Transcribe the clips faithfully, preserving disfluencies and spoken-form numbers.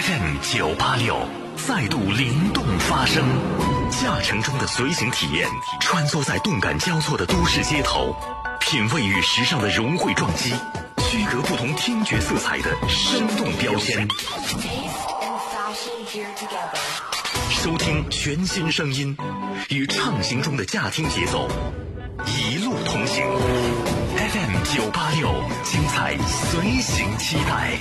F M 九八六再度灵动发声，驾乘中的随行体验，穿梭在动感交错的都市街头，品味与时尚的融汇撞击，区隔不同听觉色彩的生动标签。收听全新声音，与畅行中的驾听节奏一路同行。F M 九八六，精彩随行期待。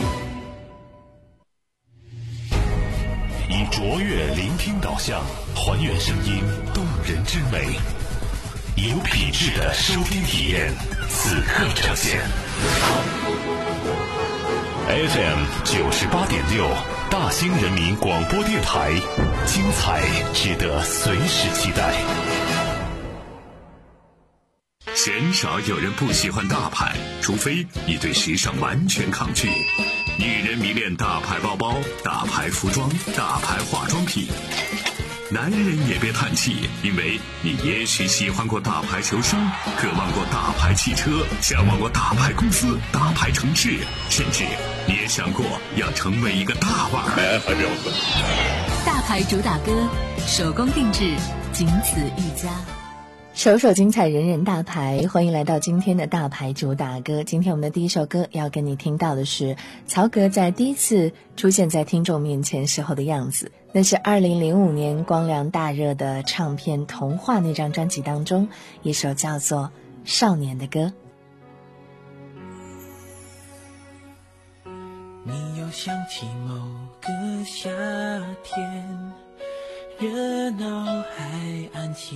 以卓越聆听导向，还原声音动人之美，有品质的收听体验，此刻呈现。F M 九十八点六，大兴人民广播电台，精彩值得随时期待。 鲜少有人不喜欢大牌，除非你对时尚完全抗拒。女人迷恋大牌包包、大牌服装、大牌化妆品。男人也别叹气，因为你也许喜欢过大牌球星，渴望过大牌汽车，向往过大牌公司、大牌城市，甚至你也想过要成为一个大腕儿。 大牌主打歌，手工定制，仅此一家。 首首精彩，人人大牌，欢迎来到今天的大牌主打歌。今天我们的第一首歌要跟你听到的是曹格在第一次出现在听众面前时候的样子，那是二零零五年光良大热的唱片《童话》那张专辑当中一首叫做《少年的歌》。 你又想起某个夏天，热闹海岸线，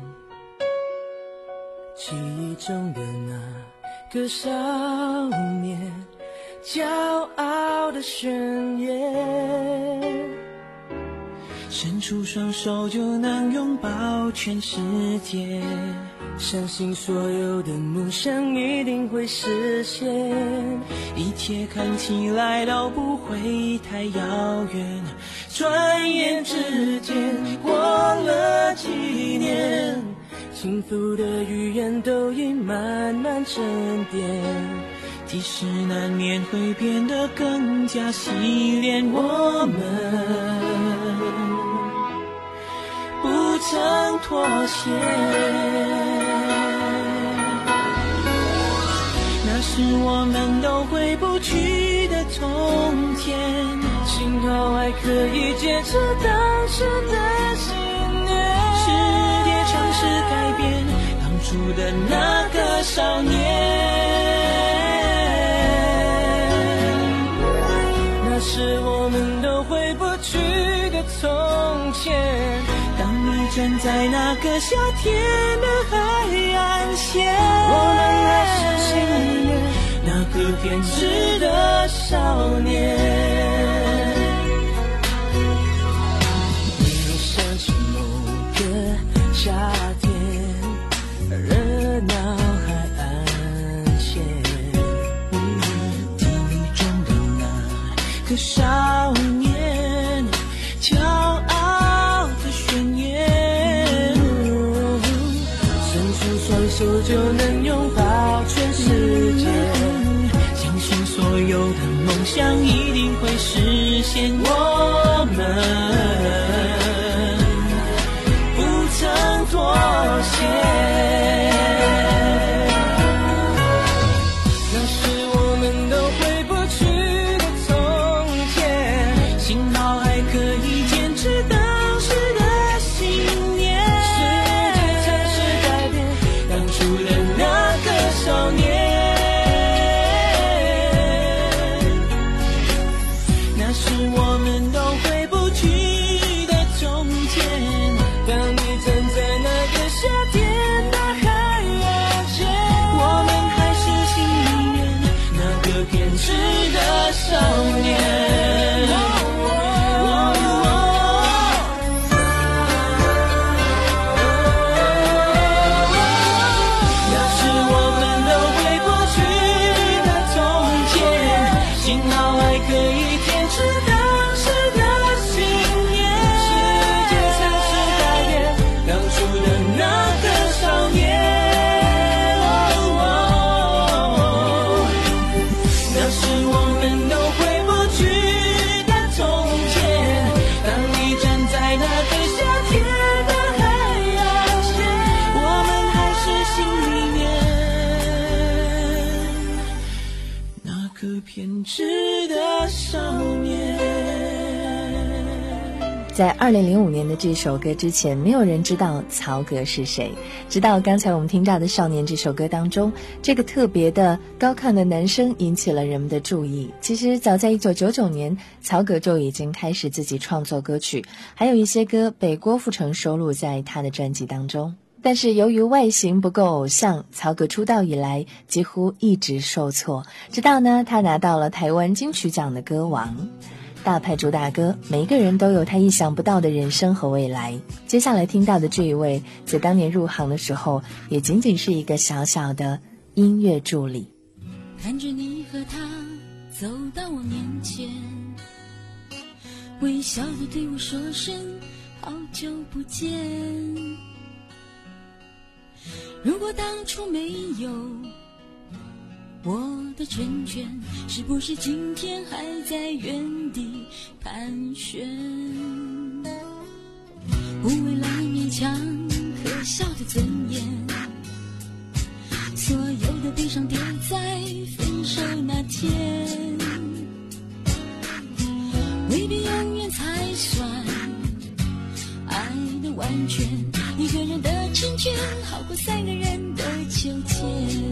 记忆中的那个少年，骄傲的宣言，伸出双手就能拥抱全世界，相信所有的梦想一定会实现，一切看起来都不会太遥远，转眼之间过了几年，幸福的语言都已慢慢沉淀，即使难免会变得更加洗练，我们不曾妥协，那是我们都回不去的从前，幸好还可以坚持当时的信念，世界尝试改变当初的那个少年，那是我们都回不去的从前，当你站在那个夏天的海岸线，我们还是心里面那个偏执的少年。你又想起某个夏天，热闹海岸线，记忆中的那个少年，骄傲的宣言，伸出双手就能拥抱全世界，相信所有的梦想一定会实现，我们不曾妥协，那是我们都回不去的从前，幸好还可以坚持当时的信念，世界尝试改变当初的那个少年，那是我们都回不去的从前，当你站在那个夏天的海岸线，我们还是心里面那个偏执的少年，那是我们都回不去的从前，幸好还可以坚持当时的信念，世界尝试改变当初的那个少年，那是我们都回不去的从个偏执的少年。 在二零零五年的这首歌之前，没有人知道曹格是谁。直到刚才我们听到的《少年》这首歌当中，这个特别的高亢的男声引起了人们的注意。其实早在一九九九年，曹格就已经开始自己创作歌曲，还有一些歌被郭富城收录在他的专辑当中。但是由于外形不够偶像，曹格出道以来几乎一直受挫，直到呢他拿到了台湾金曲奖的歌王。大牌主打歌，每一个人都有他意想不到的人生和未来。接下来听到的这一位，在当年入行的时候也仅仅是一个小小的音乐助理。 看着你和他走到我面前，微笑地对我说声好久不见。如果当初没有我的成全，是不是今天还在原地盘旋？不为了勉强可笑的尊严，所有的悲伤丢在分手那天，未必永远才算爱的完全，一个人的成全好过三个人的纠结。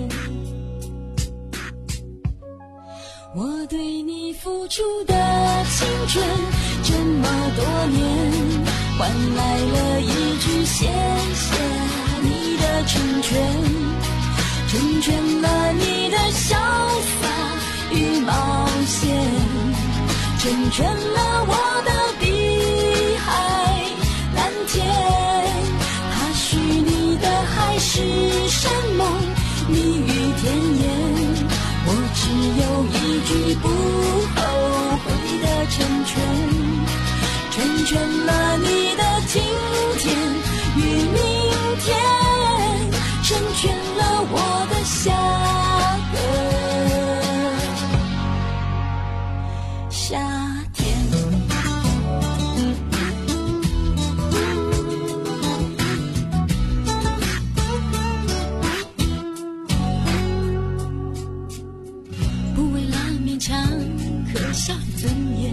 我对你付出的青春这么多年，换来了一句谢谢你的成全，成全了你的潇洒与冒险，成全了我的碧海蓝天。他许你的海誓山盟蜜语甜言，我只有一句不后悔的成全，成全了你的今天与明天，成全了我的下个夏天。可笑的尊严，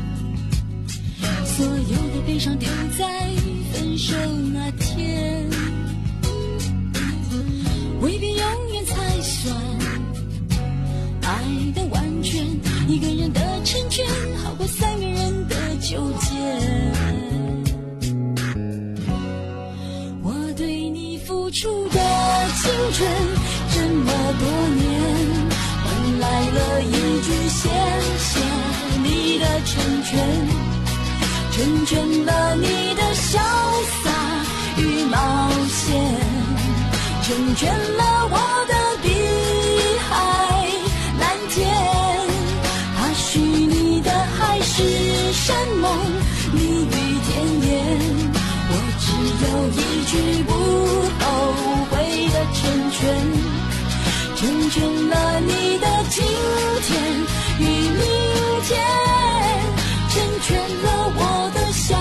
所有的悲伤丢在分手那天，未必永远才算爱的完全，一个人的成全好过三个人的纠结。我对你付出的青春这么多年，换来了一句谢谢你的成全，成全了你的潇洒与冒险，成全了我的碧海蓝天。他许你的海誓山盟蜜语甜言，我只有一句不后悔的成全，成全了你的今天与明天，成全了我的下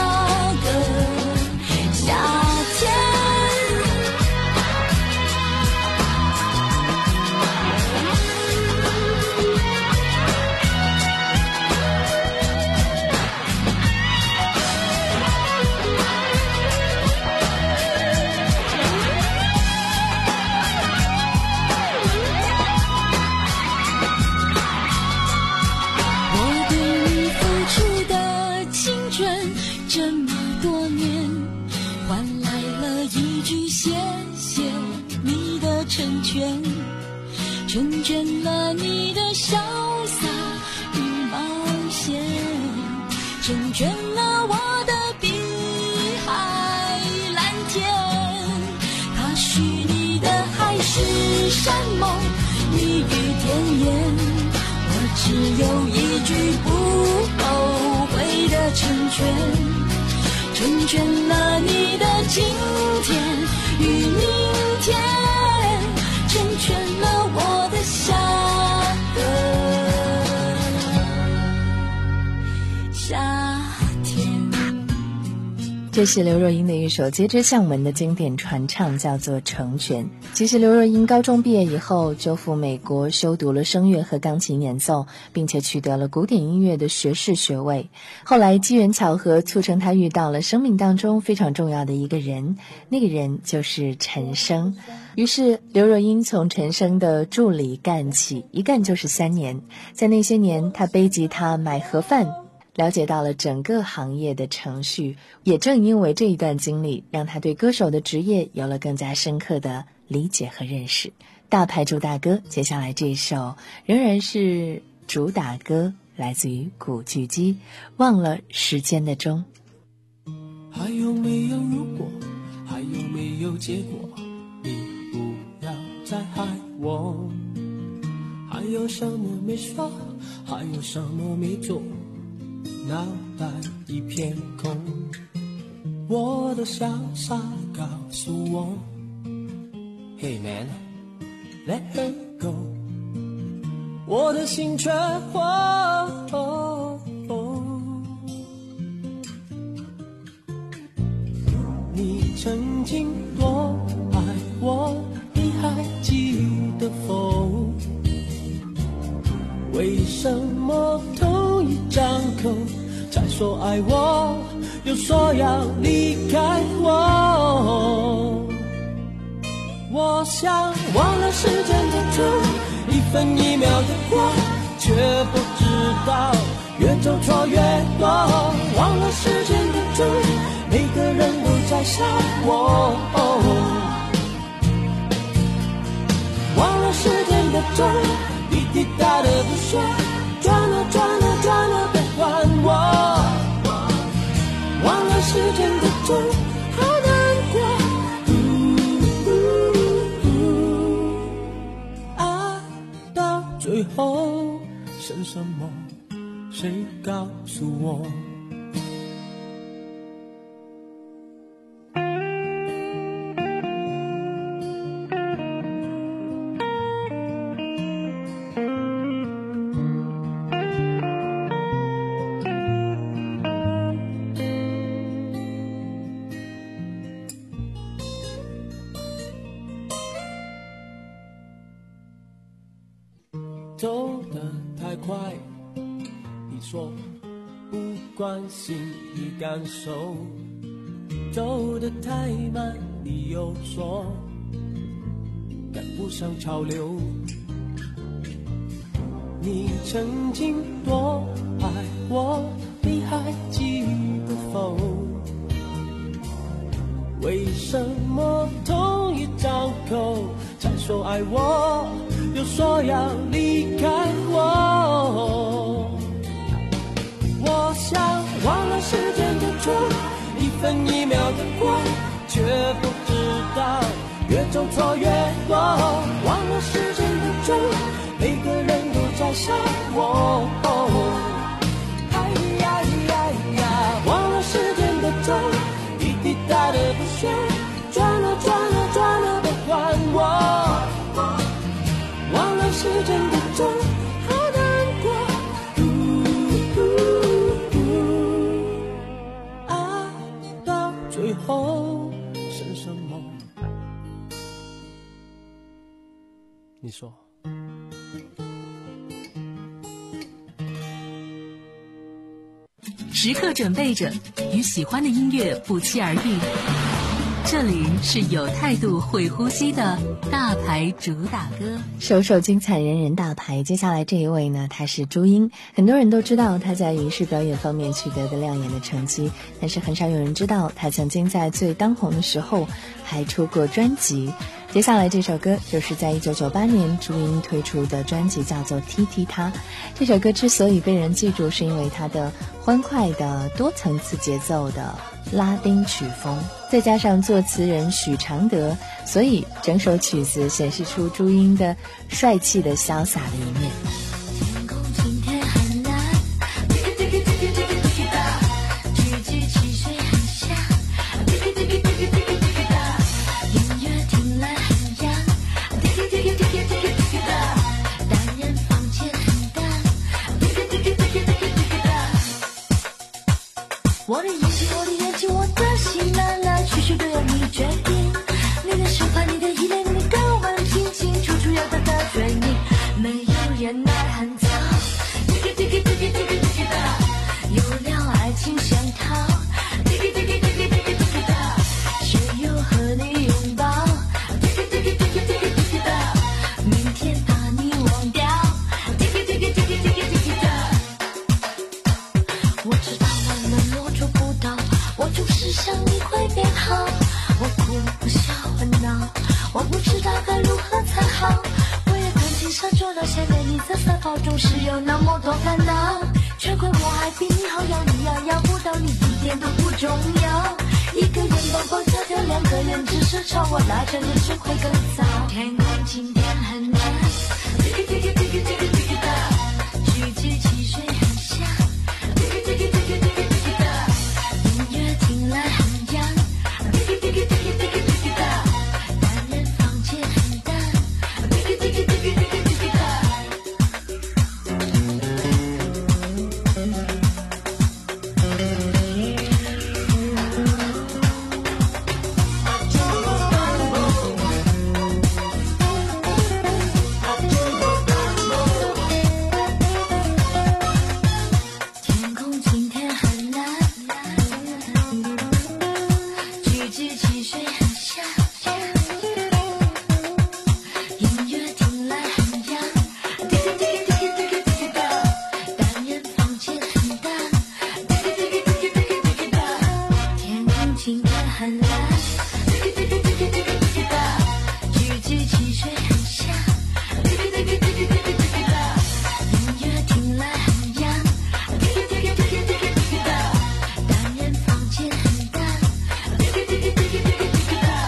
个夏天。这么多年，换来了一句谢谢你的成全，成全了你的潇洒与冒险，成全了我的碧海蓝天。他许你的海誓山盟蜜语甜言，我只有一句不后悔的成全，成全了你的今天与明天，成全了我的下个夏天。 这是刘若英的一首接之向文的经典传唱，叫做《成全》。其实刘若英高中毕业以后就赴美国修读了声乐和钢琴演奏，并且取得了古典音乐的学士学位。后来机缘巧合促成她遇到了生命当中非常重要的一个人，那个人就是陈升。于是刘若英从陈升的助理干起，一干就是三年。在那些年，她背吉他买盒饭，了解到了整个行业的程序，也正因为这一段经历，让他对歌手的职业有了更加深刻的理解和认识。大牌主打歌，接下来这首仍然是主打歌，来自于古巨基，忘了时间的钟。 还有没有如果，还有没有结果，你不要再害我。还有什么没说，还有什么没做，脑袋一片空，我的潇洒告诉我 Hey man, let her go， 我的心却慌、哦哦、你曾经多爱我，你还记得否？为什么同一张口才说爱我，又说要离开我？我想忘了时间的钟，一分一秒的过，却不知道越走错越多。忘了时间的钟，每个人都在笑我。忘了时间的钟，滴滴答的不说，转了转了转了别还我。忘了时间的钟，好难过、嗯嗯、爱到最后剩什么，谁告诉我？走得太快，你说不关心你感受，走得太慢，你又说赶不上潮流。你曾经多爱我，你还记得否？为什么同一张口才说爱我，又说要离开我？我想忘了时间的钟，一分一秒的过，却不知道越走错越多。忘了时间的钟，每个人都在笑我。哎呀呀呀！忘了时间的钟，滴滴答的不说，转了转了转了别还我。忘了时间的钟，好难过、嗯嗯、爱到最后剩什么？你说。 时刻准备着与喜欢的音乐不期而遇。这里是有态度会呼吸的大牌主打歌， 首首精彩，人人大牌。接下来这一位呢，她是朱茵，很多人都知道她在影视表演方面取得的亮眼的成绩，但是很少有人知道她曾经在最当红的时候还出过专辑。接下来这首歌就是在一九九八年朱茵推出的专辑，叫做《踢踢踏》。这首歌之所以被人记住，是因为它的欢快的多层次节奏的拉丁曲风，再加上作词人许常德，所以整首曲子显示出朱茵的帅气的潇洒的一面。 天空今天很蓝，聚集汽水很香，音乐听来很痒，单人房间很大，我的眼睛，我的眼睛，我的心。 有那么多烦恼，穿过我海滨后要你要要不到你一点都不重要，一个人蹦蹦跳跳，两个人只是吵我拉着你只会更糟。天空今天很蓝，滴个滴个滴个滴个滴个哒，橘子汽水很香，滴个滴个滴个滴个滴个哒，音乐听来很洋，滴个滴个滴个滴个滴个哒，男人房间很大，滴个滴个滴个滴个滴个哒。天空今天很蓝，橘子汽水很香，音乐听来很洋，滴个滴个滴个滴个滴个哒，单人房间很大，滴个滴个滴个滴个滴个哒。天空今天很蓝，滴个滴个滴个滴个滴个哒，橘子汽水很香，滴个滴个滴个滴个滴个哒，音乐听来很洋，滴个滴个滴个滴个滴个哒，单人房间很大，滴个滴个滴个滴个滴个哒。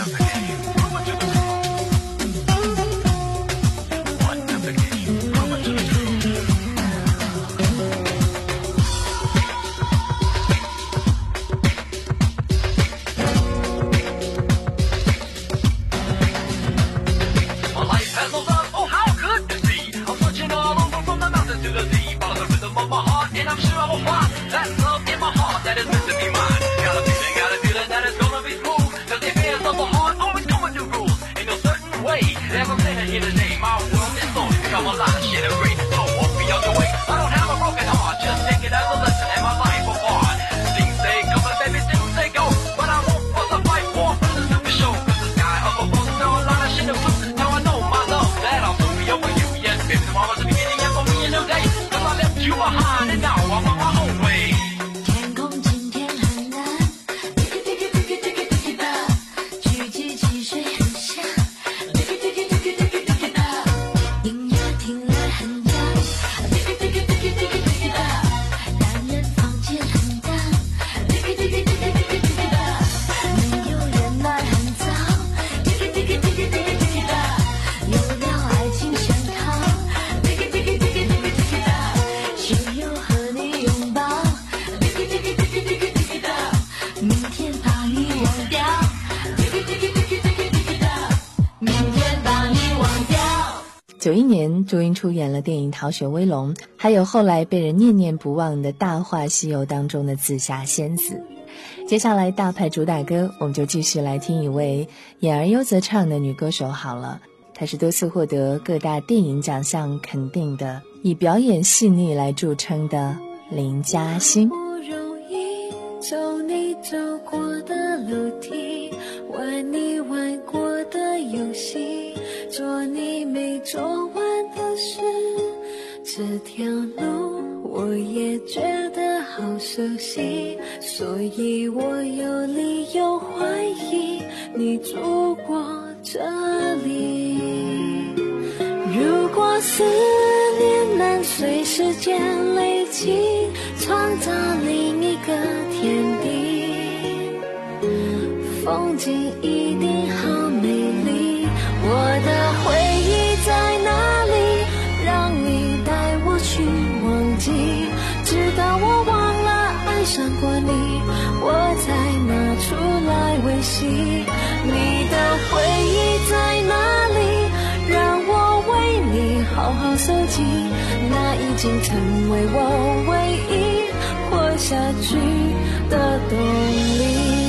My life has no love, oh how could this be? I'm searching all over from the mountains to the sea, follow the rhythm of my heart, and I'm sure I will find that love in my heart that is meant to be mine. Got a feeling, got a feeling that it's gonna be smooth, cause the affairs of the heart always come with new rules. Ain't no certain way that I'm standing here today. My world is going to become a lot of shit and great. So won't be on the way. I don't have a broken heart, just take it as a lesson and my life apart. Things they come and baby things they go, but I won't put the fight for for the super show, cause the sky up above know a lot of shit and blue. Now I know my love that I'll soon be over you. Yes, baby, tomorrow's the beginning and for me a new day, cause I left you behind and now I'm on my own way. 天空今天很蓝，滴个滴个滴个滴个滴个哒，橘子汽水很香，滴个滴个滴个滴个滴个哒，音乐听来很洋，滴个滴个滴个滴个滴个哒，单人房间很大，滴个滴个滴个滴个滴个哒，没有人来很早，滴个滴个滴个滴个滴个哒，有了爱情圈套，滴个滴个滴个滴个滴个哒，只有和你拥抱，滴个滴个滴个滴个滴个哒，明天把你忘掉，滴个滴个滴个滴个滴个哒，明天把你忘掉。 九一年，朱茵出演了电影《逃学威龙》，还有后来被人念念不忘的《大话西游》当中的紫霞仙子。接下来大牌主打歌，我们就继续来听一位演而优则唱的女歌手好了。她是多次获得各大电影奖项肯定的，以表演细腻来著称的林嘉欣。 不容易走你走过的楼梯，玩你玩过的游戏，做你没做完的事，这条路我也觉得好熟悉，所以我有理由怀疑你住过这里。如果思念能随时间累积，创造另一个天地，风景一定好美丽。我的回忆在哪里？让你带我去忘记，直到我忘了爱上过你，我才拿出来维系。你的回忆在哪里？让我为你好好收集，那已经成为我唯一活下去的动力。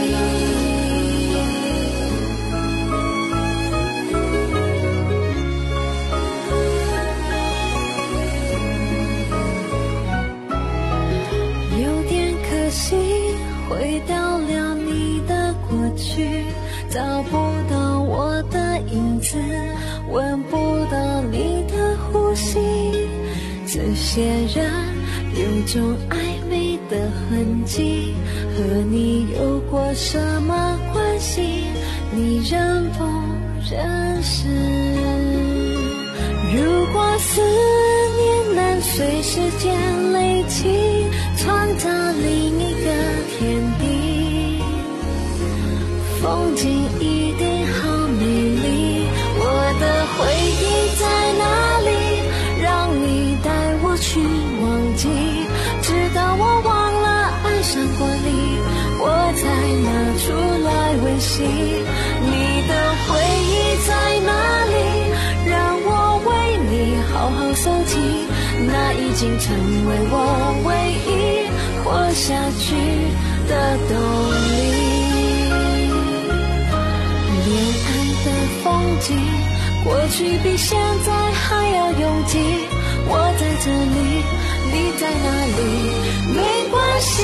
有点可惜，回到了你的过去，找不到我的影子，闻不到你的呼吸，这些人有种暧昧的痕迹，和你有过什么关系？你认不认识？如果思念能随时间累积，创造另一个天地。风景一定好美丽，我的回忆在哪里？让你带我去忘记，直到我忘了爱上过你，我才拿出来温习。你的回忆在哪里？让我为你好好收集，那已经成为我唯一活下去的动力。恋爱的风景，过去比现在还要拥挤。我在这里，你在哪里？没关系。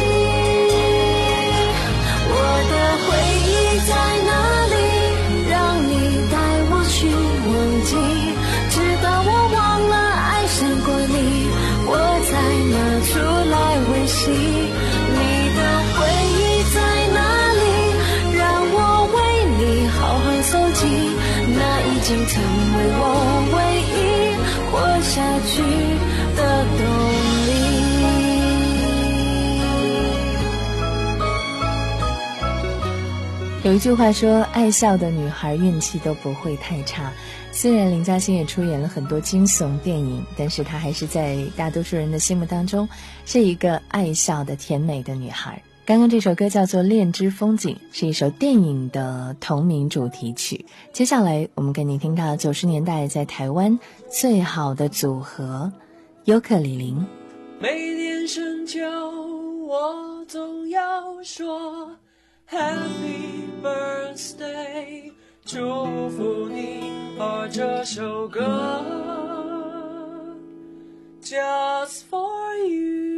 我的回忆在哪里？让你带我去忘记，直到我忘了爱上过你，我才拿出来温习。你的回忆在哪里？让我为你好好收集，那已经成为我唯一活下去的动力。 有一句话说，爱笑的女孩运气都不会太差。虽然林嘉欣也出演了很多惊悚电影，但是她还是在大多数人的心目当中是一个爱笑的甜美的女孩。刚刚这首歌叫做《恋之风景》，是一首电影的同名主题曲。接下来我们给你听到九十年代在台湾最好的组合尤克里林。 每年深秋我总要说 Happy Birthday， 祝福你，而这首歌 Just for you。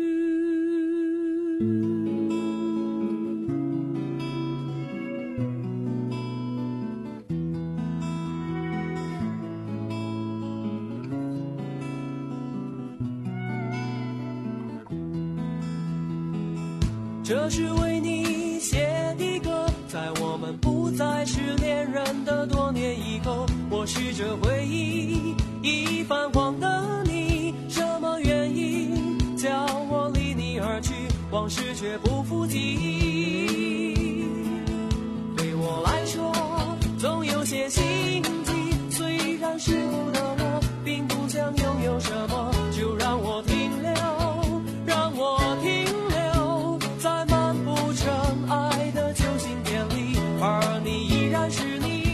这是为你写的歌，在我们不再是恋人的多年以后，我试着回忆已泛黄的你，什么原因叫我离你而去，往事却不复记忆。对我来说总有些心悸，虽然世故的我并不想拥有什么，就让我停留，让我停留在漫步尘埃的旧信片里，而你依然是你。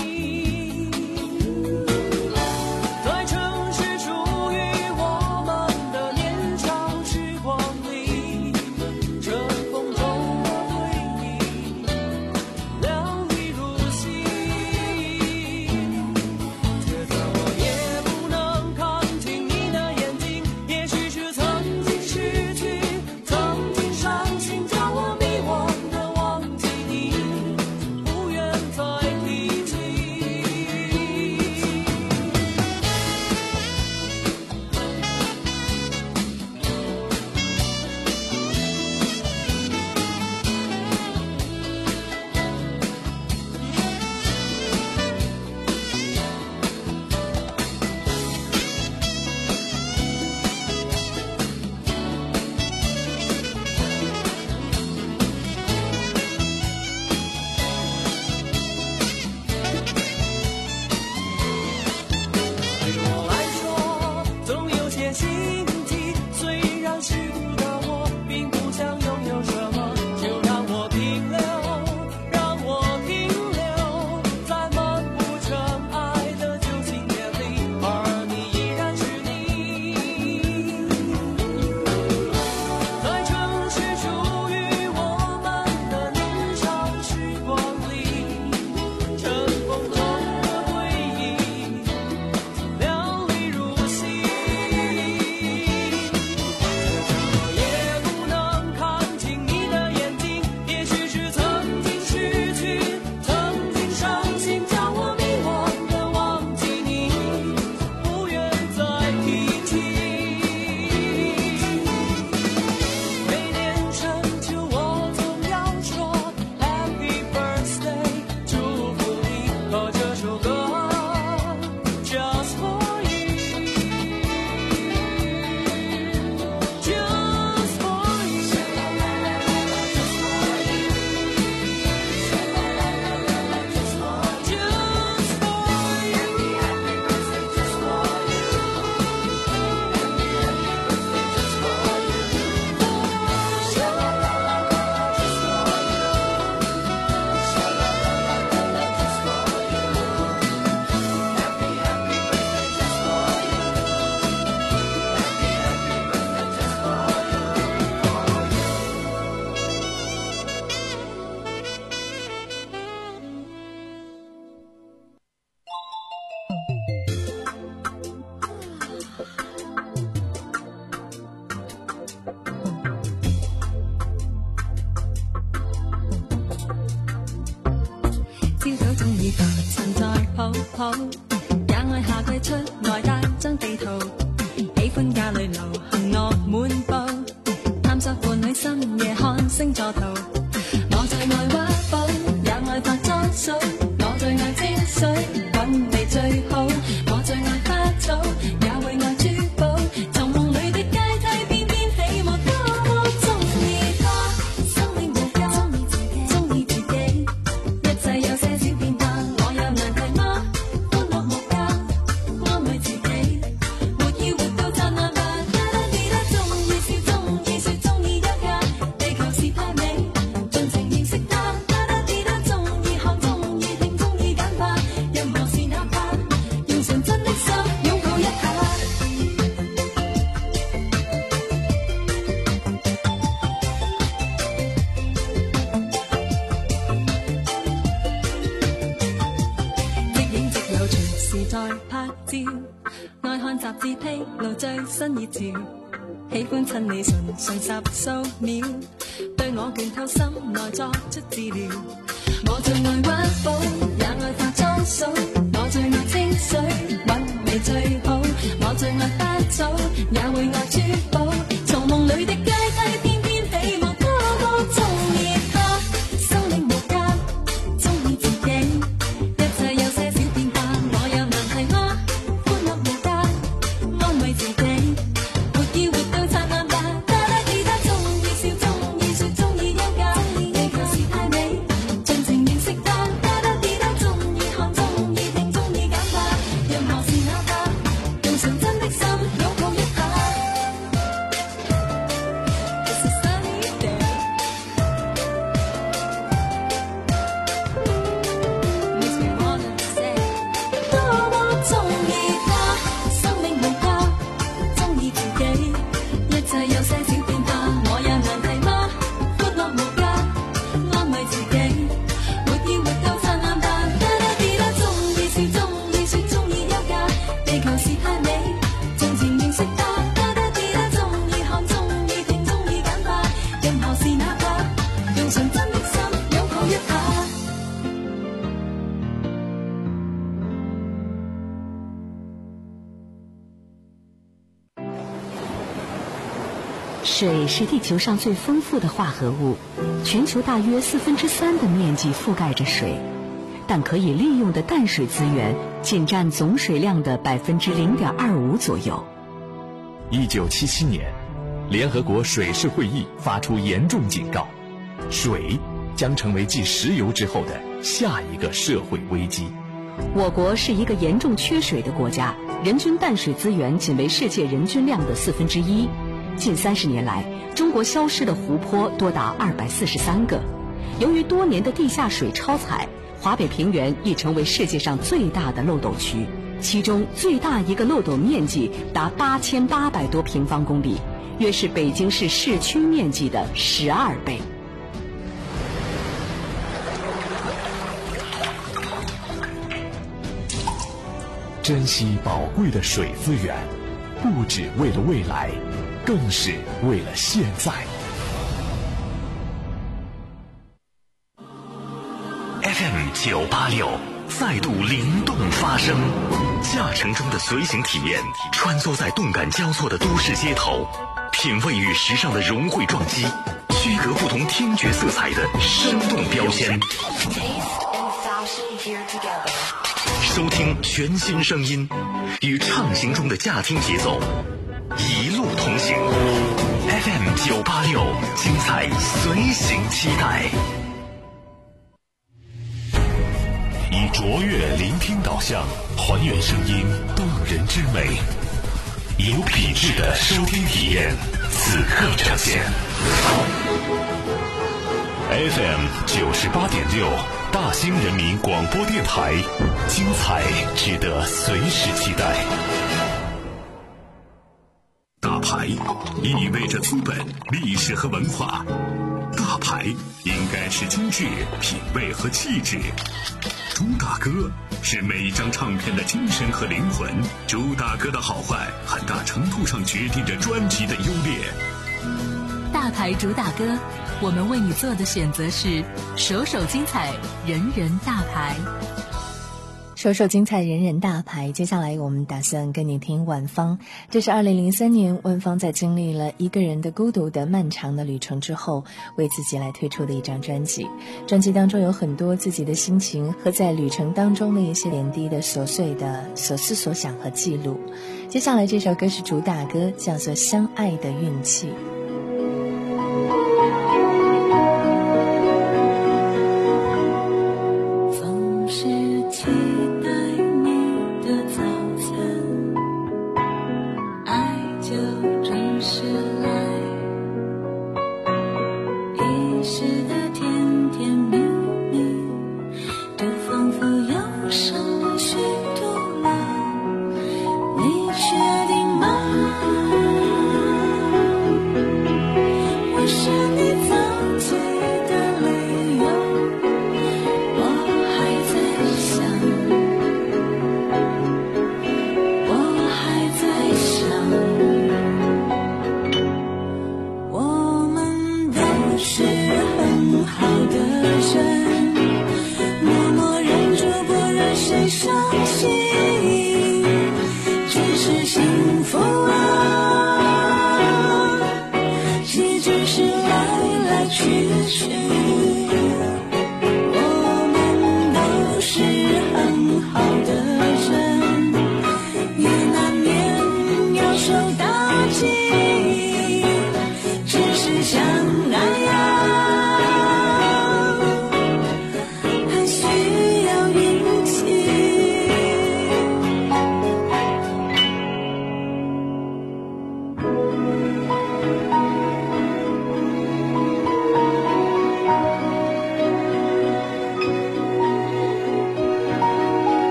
在城市属于我们的年长时光里，尘封中的回忆亮丽如昔，却在我眼意浮沉在抱抱，也愛夏季出外帶張地圖，喜歡家裏流行樂滿布，探索伴侶深夜看星座圖。我最愛畫布，也愛化妝掃，我最愛清水韻味最好，我最愛花草，也會愛珠寶，從夢裏的階梯翩翩起舞，多麼中意他，生命無價，中意自己，一切有些小變化，我有難題嗎？歡樂無價，安慰自己，活要活到燦爛吧，啦啦啲啦，中意笑，中意說，中意休假，地球是太美，盡情認識它，啦啦啲啦，中意看，中意聽，中意簡化，任何事哪怕用純真的心擁抱一下。即影即有，隨時在拍照，愛看雜誌披露最新熱潮，喜歡親你純粹十數秒，對我倦透心內作出治療。我最愛畫布，也愛化妝掃，我最愛清水韻味最好，我最愛花草，也會愛珠寶，從夢裏的階梯翩翩起舞，多麼中意他，生命無價，中意自己，一切有些小變化，我有難題嗎？歡樂無價，安慰自己，活要活到燦爛吧，啦啦啲啦，中意笑，中意說，中意休假，地球是太美，盡情認識它，啦啦啲啦，中意看，中意聽，中意簡化，任何事哪怕用純真的心擁抱一下。It's a sunny day, makes me wanna say，多麼中意他，生命無價，中意自己，一切有些小變化，我有難題嗎？歡樂無價，安慰自己，活要活到燦爛吧，啦啦啲啦，中意笑，中意說，中意休假，地球是太美，盡情認識它，啦啦啲啦，中意看，中意聽，中意簡化，任何事哪怕用純真的心擁抱一下。 水是地球上最丰富的化合物，全球大约四分之三的面积覆盖着水，但可以利用的淡水资源仅占总水量的百分之零点二五左右。 一九七七年，联合国水事会议发出严重警告，水将成为继石油之后的下一个社会危机。 我国是一个严重缺水的国家，人均淡水资源仅为世界人均量的四分之一。近三十年来，中国消失的湖泊多达二百四十三个。由于多年的地下水超采，华北平原已成为世界上最大的漏斗区，其中最大一个漏斗面积达八千八百多平方公里，约是北京市市区面积的十二倍。 珍惜宝贵的水资源，不只为了未来，更是为了现在。 F M 九八六再度灵动发声，驾乘中的随行体验，穿梭在动感交错的都市街头，品味与时尚的融汇撞击，区隔不同听觉色彩的生动标签。收听全新声音，与畅行中的驾听节奏，一路同行。F M 九八六，精彩随行期待。 以卓越聆听导向，还原声音动人之美，有品质的收听体验，此刻呈现。F M 九十八点六，大兴人民广播电台，精彩值得随时期待。大牌意味着资本、历史和文化，大牌应该是精致、品味和气质。朱大哥是每一张唱片的精神和灵魂，朱大哥的好坏很大程度上决定着专辑的优劣。 大牌主打歌，我们为你做的选择是首首精彩，人人大牌。 首首精彩人人大牌，接下来我们打算跟你听万芳。这是二零零三年万芳在经历了一个人的孤独的漫长的旅程之后，为自己来推出的一张专辑。专辑当中有很多自己的心情和在旅程当中的一些点滴的琐碎的所思所想和记录。接下来这首歌是主打歌，叫做《相爱的运气》。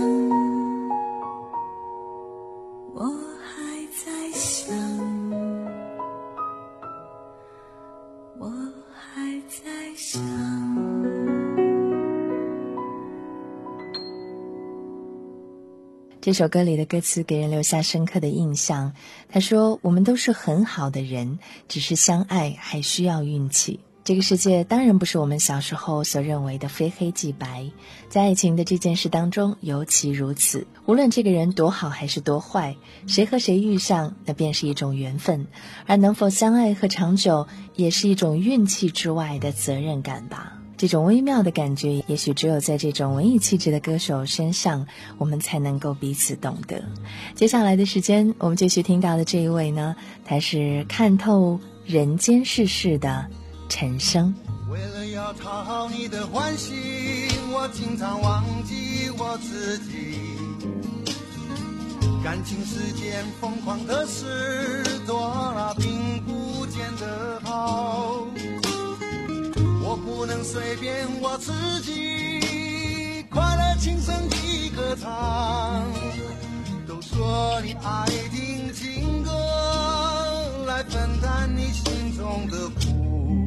我还在想这首歌里的歌词给人留下深刻的印象。他说，我们都是很好的人，只是相爱还需要运气。这个世界当然不是我们小时候所认为的非黑即白，在爱情的这件事当中尤其如此。无论这个人多好还是多坏，谁和谁遇上，那便是一种缘分，而能否相爱和长久，也是一种运气之外的责任感吧。这种微妙的感觉，也许只有在这种文艺气质的歌手身上，我们才能够彼此懂得。接下来的时间，我们继续听到的这一位呢，他是看透人间世事的陈升。 为了要讨好你的欢心，我经常忘记我自己。感情世间疯狂的事多了，并不见得好。我不能随便我自己，快乐轻声地歌唱。都说你爱听情歌，来分担你心中的苦。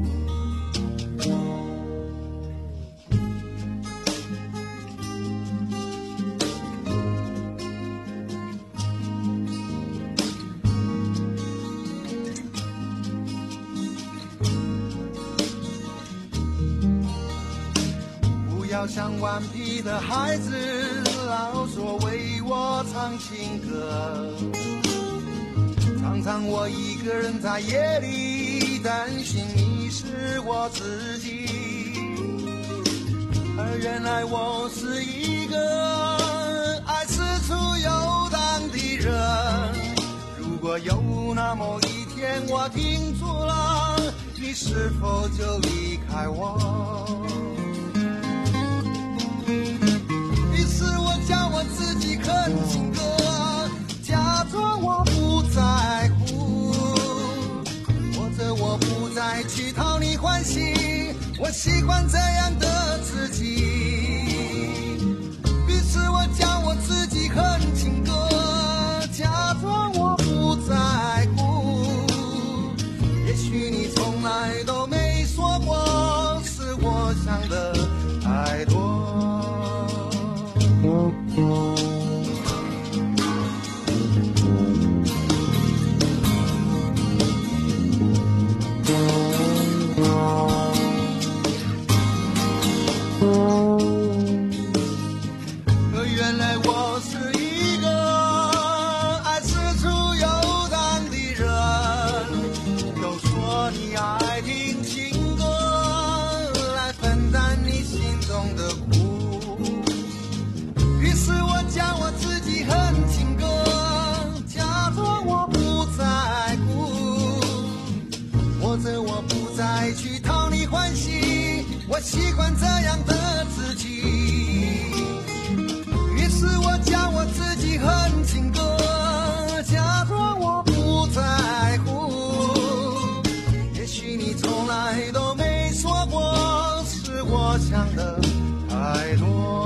不要像顽皮的孩子，老说为我唱情歌。常常我一个人在夜里担心迷失我自己，而原来我是一个爱四处游荡的人。如果有那么一天我停住了，你是否就离开我？于是我叫我自己哼情歌，假装我不在乎，或者我不再去讨你欢喜，我喜欢这样的自己。于是我叫我自己哼情歌，假装我不在乎，也许你从来都没说过，是我想的太多。原来我是一个爱四处游荡的人，都说你爱听情歌，来分担你心中的苦。于是我叫我自己哼情歌，假装我不在乎，或者我不再去讨你欢喜，我喜欢这样的自己。是我叫我自己哼情歌，假装我不在乎，也许你从来都没说过，是我想的太多。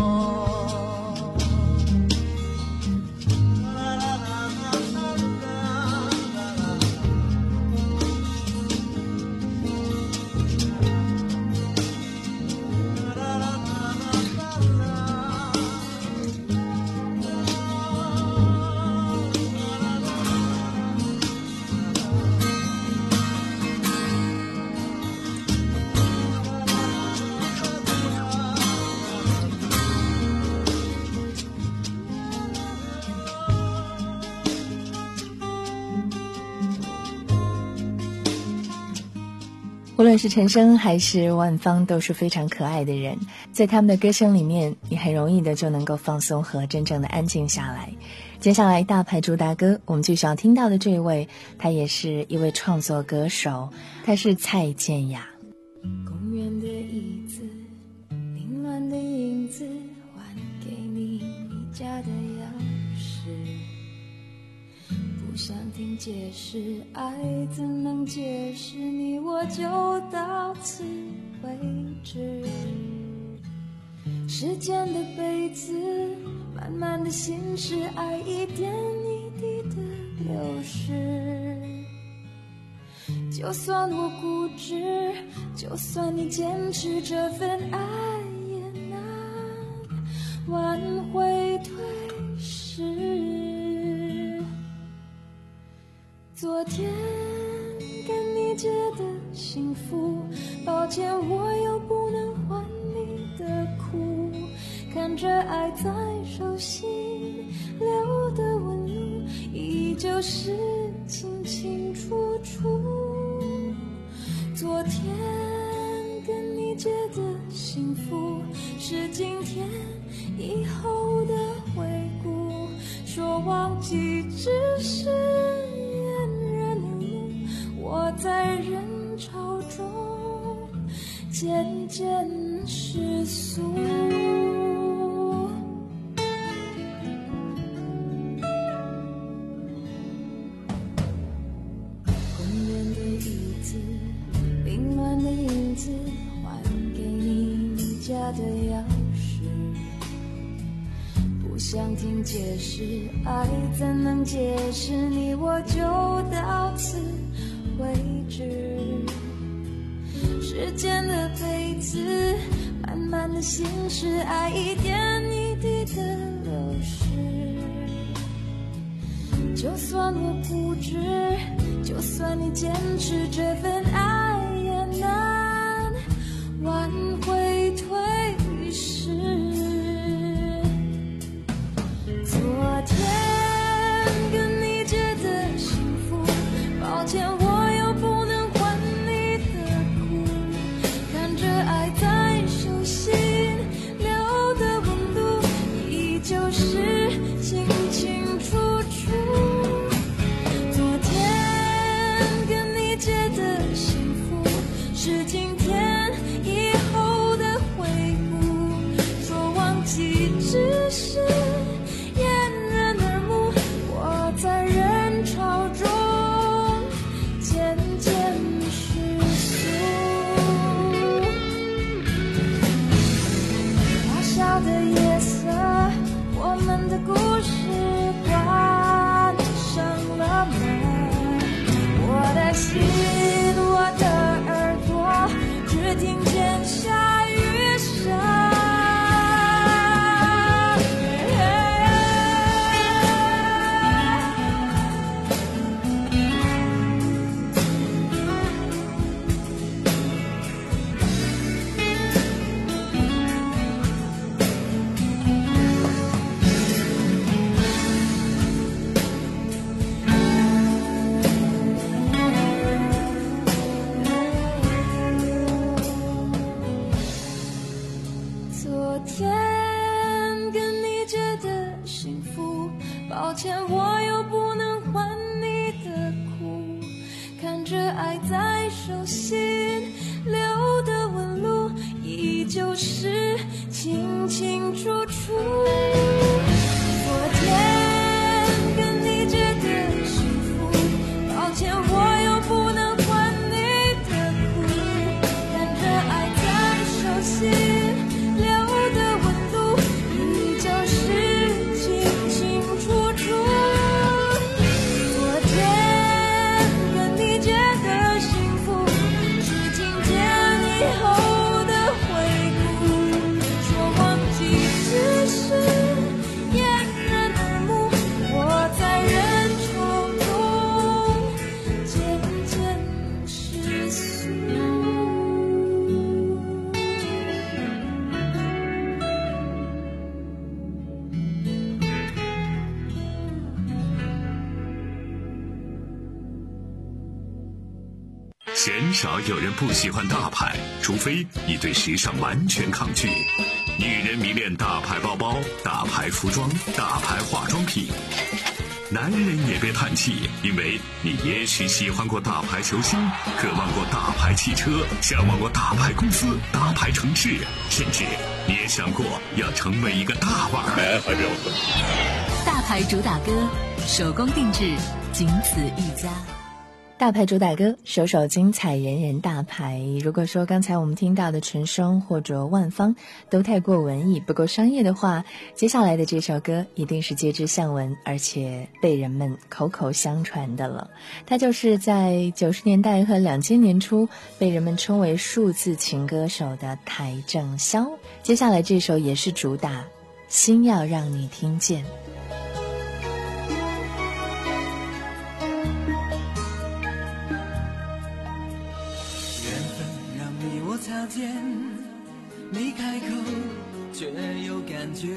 无论是陈升还是万芳都是非常可爱的人，在他们的歌声里面，你很容易的就能够放松和真正的安静下来。接下来大牌主打歌，我们最想听到的这位，他也是一位创作歌手，他是蔡健雅。 公园的椅子，凌乱的影子，还给你你家的钥匙。不想听解释，爱怎能解释你我就到此为止。时间的杯子，慢慢的心事，爱一点一滴的流逝。就算我固执，就算你坚持，这份爱也难挽回退失。 昨天跟你借的幸福，抱歉我又不能还你的苦，看着爱在手心留的纹路，依旧是清清楚楚。昨天跟你借的幸福，是今天以后的回顾，说忘记只是掩人耳目，我在人潮中渐渐失速。公园的椅子，凌乱的影子，还给你你家的钥匙。不想听解释，爱怎能解释？你我就到此为止。时间的杯子，慢慢的心事，爱一点一滴的流失。就算我不知，就算你坚持，这份爱也难挽回退失。昨天跟你借的幸福，抱歉我又不能还你的苦，看着爱在手心留的温度，依旧是清清楚楚。昨天跟你借的幸福，是今天以后的回顾，说忘记只是掩人耳目，我在人潮中渐渐失速。小小的夜色，我们的故事关上了门，我的心，我的耳朵，只听见下雨声。昨天跟你借的幸福，抱歉我又不能还你的苦，看着爱在手心留的纹路，依旧是清清楚楚。昨天跟你借的幸福，抱歉我又不能还你的苦，看着爱在手心鲜少有人不喜欢大牌，除非你对时尚完全抗拒。女人迷恋大牌包包、大牌服装、大牌化妆品。男人也别叹气，因为你也许喜欢过大牌球星，渴望过大牌汽车，向往过大牌公司、大牌城市，甚至你也想过要成为一个大腕儿。 大牌主打歌，手工定制，仅此一家。 大牌主打歌，首首精彩，人人大牌。如果说刚才我们听到的陈升或者万芳都太过文艺不够商业的话，接下来的这首歌一定是皆知巷闻，而且被人们口口相传的了。它就是在九十年代和两千年初被人们称为数字情歌手的邰正宵。接下来这首也是主打，心要让你听见。 擦肩，没开口却有感觉。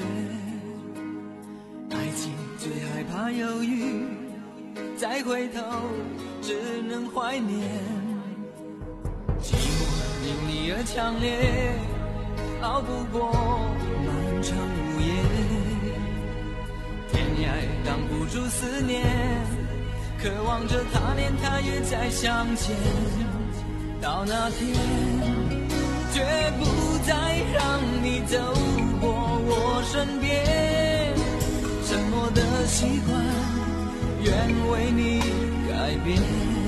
爱情最害怕犹豫，再回头只能怀念。寂寞因你而强烈，熬不过漫长午夜。天涯挡不住思念，渴望着他年他月再相见。到那天绝不再让你走过我身边，沉默的习惯愿为你改变。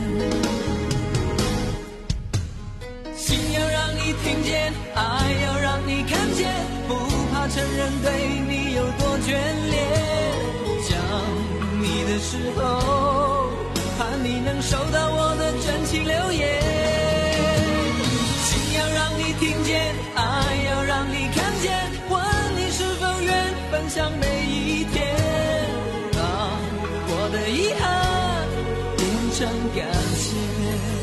心要让你听见，爱要让你看见，不怕承认对你有多眷恋。想你的时候，盼你能收到我的真情留言。心要让你听见，爱要让你看见，问你是否愿分享每一天，把我的遗憾变成感谢。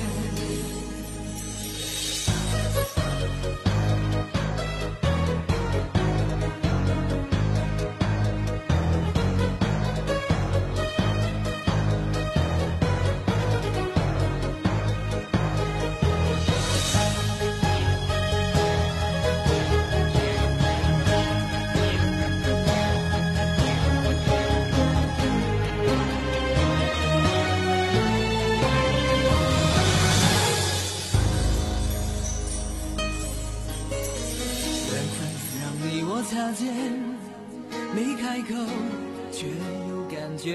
擦肩，没开口却有感觉。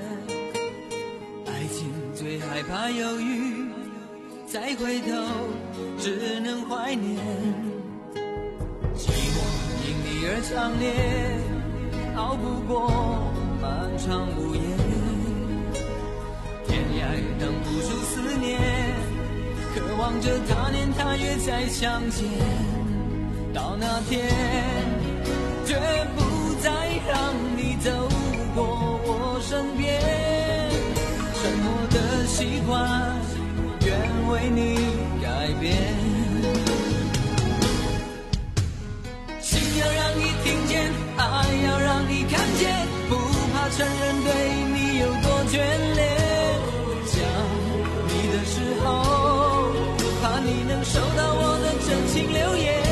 爱情最害怕犹豫，再回头只能怀念。寂寞因你而强烈，熬不过漫长午夜。天涯挡不住思念，渴望着他年他月再相见。到那天绝不再让你走过我身边，沉默的习惯愿为你改变。心要让你听见，爱要让你看见，不怕承认对你有多眷恋。想你的时候，怕你能收到我的真情留言。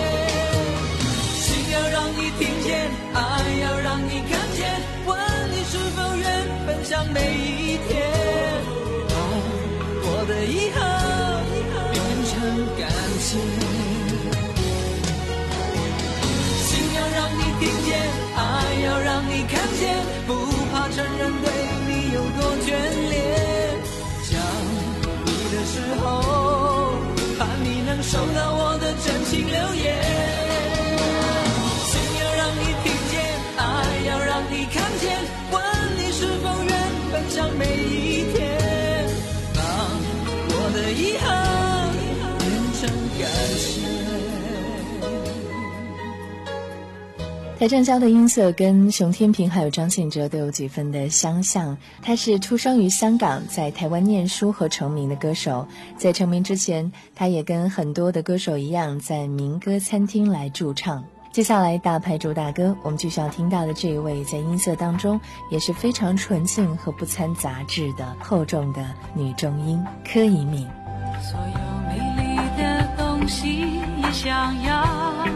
要让你听见，爱要让你看见，问你是否愿分享每一天，把我的遗憾变成感谢。心要让你听见，爱要让你看见，不怕承认对你有多眷恋。想你的时候，盼你能收到我的真情留言。爱要让你看见，问你是否愿分享每一天，把我的遗憾变成感谢。 邰正宵的音色跟熊天平还有张信哲都有几分的相像。他是出生于香港，在台湾念书和成名的歌手。在成名之前，他也跟很多的歌手一样，在民歌餐厅来驻唱。接下来大牌主打歌，我们继续要听到的这一位，在音色当中也是非常纯净和不掺杂质的厚重的女中音柯以敏。 所有美丽的东西也想要，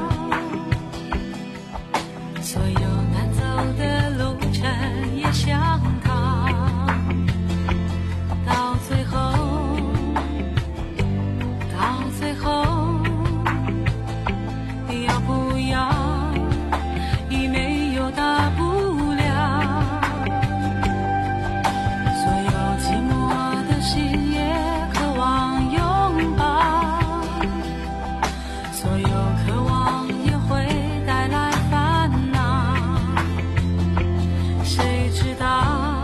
所有难走的路程也想逃，到最后到最后要不要已没有大不了，所有寂寞的心也渴望拥抱，所有渴望也会带来烦恼，谁知道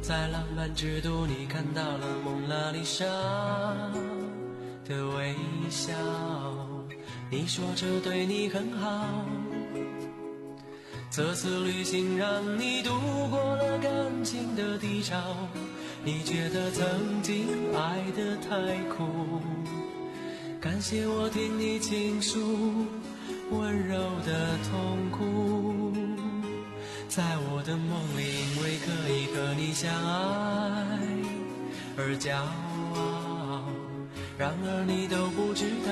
在浪漫之都，你看到了蒙娜丽莎的微笑。你说这对你很好，这次旅行让你度过了感情的低潮。你觉得曾经爱得太苦，感谢我听你倾诉温柔的痛苦。在我的梦里，因为可以和你相爱而骄傲，然而你都不知道，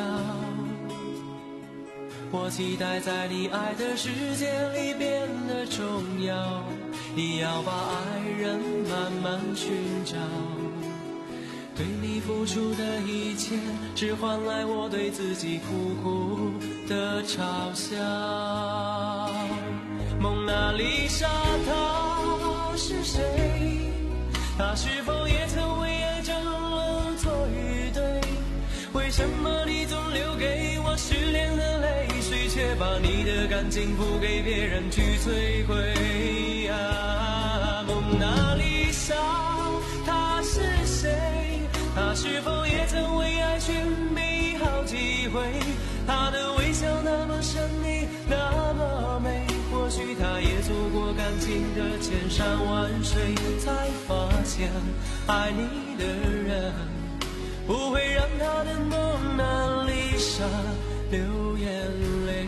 我期待在你爱的世界里变得重要。你要把爱人慢慢寻找，对你付出的一切，只换来我对自己苦苦的嘲笑。蒙娜丽莎她是谁？她是否也曾为爱争论错与对？为什么你总留给我失恋的泪水，却把你的感情付给别人去摧毁啊？蒙娜丽莎她是谁？她是否也曾为爱寻觅好几回？她的微笑那么神秘，那么美，或许她也走过感情的千山万水，才发现爱你的人不会让她的蒙娜丽莎流眼泪。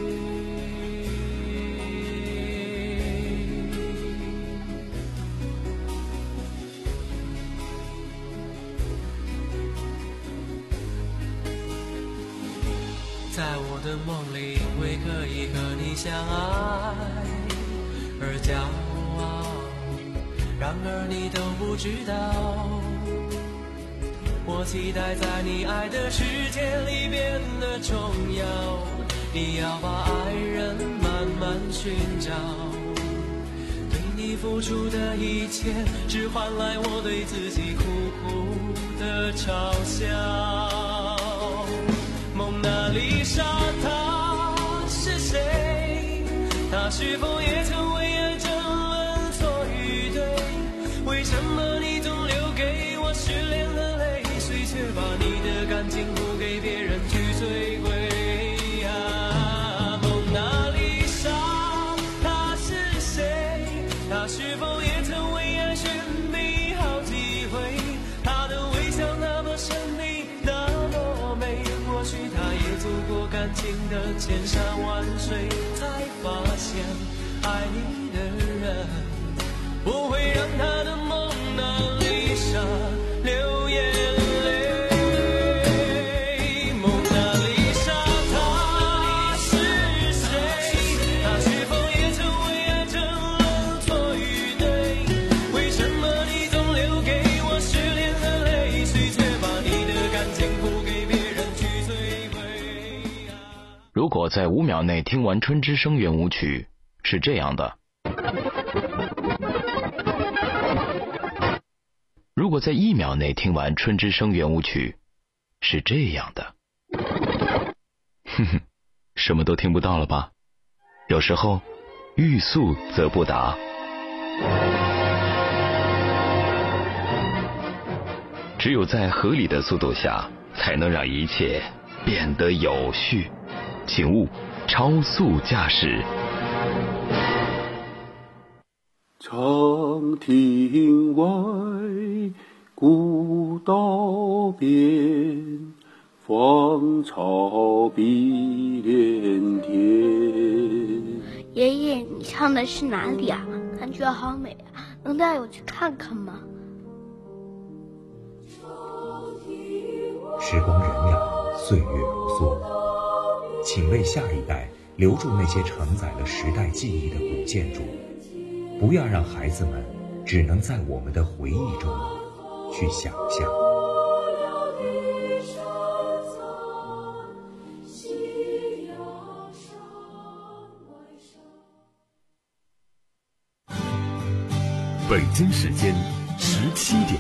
在我的梦里，因为可以和你相爱而骄傲，然而你都不知道，我期待在你爱的世界里变得重要。你要把爱人慢慢寻找，对你付出的一切，只换来我对自己苦苦的嘲笑。蒙娜丽莎她是谁？她是否也曾为爱争论错与对？为什么你总留给我失恋的泪水，却把你的感情付给别人去摧毁啊？蒙娜丽莎她是谁？她是否也曾为爱寻觅好几回？她的微笑那么神秘，那么美，或许她也走过感情的千山万水，才发现爱你的人不会让她的蒙娜丽莎流眼泪。蒙娜丽莎她是谁？她是否也曾为爱争论错与对？为什么你总留给我失恋的泪水，却把你的感情付给别人去摧毁？ 如果在五秒内听完《春之声》圆舞曲，是这样的。如果在一秒内听完《春之声》圆舞曲，是这样的。哼哼，什么都听不到了吧？有时候欲速则不达。只有在合理的速度下，才能让一切变得有序。请勿超速驾驶。 长亭外，古道边，芳草碧连天。 爷爷，你唱的是哪里啊？感觉好美啊，能带我去看看吗？ 时光荏苒，岁月如梭，请为下一代留住那些承载了时代记忆的古建筑，不要让孩子们只能在我们的回忆中去想象。 北京时间十七点。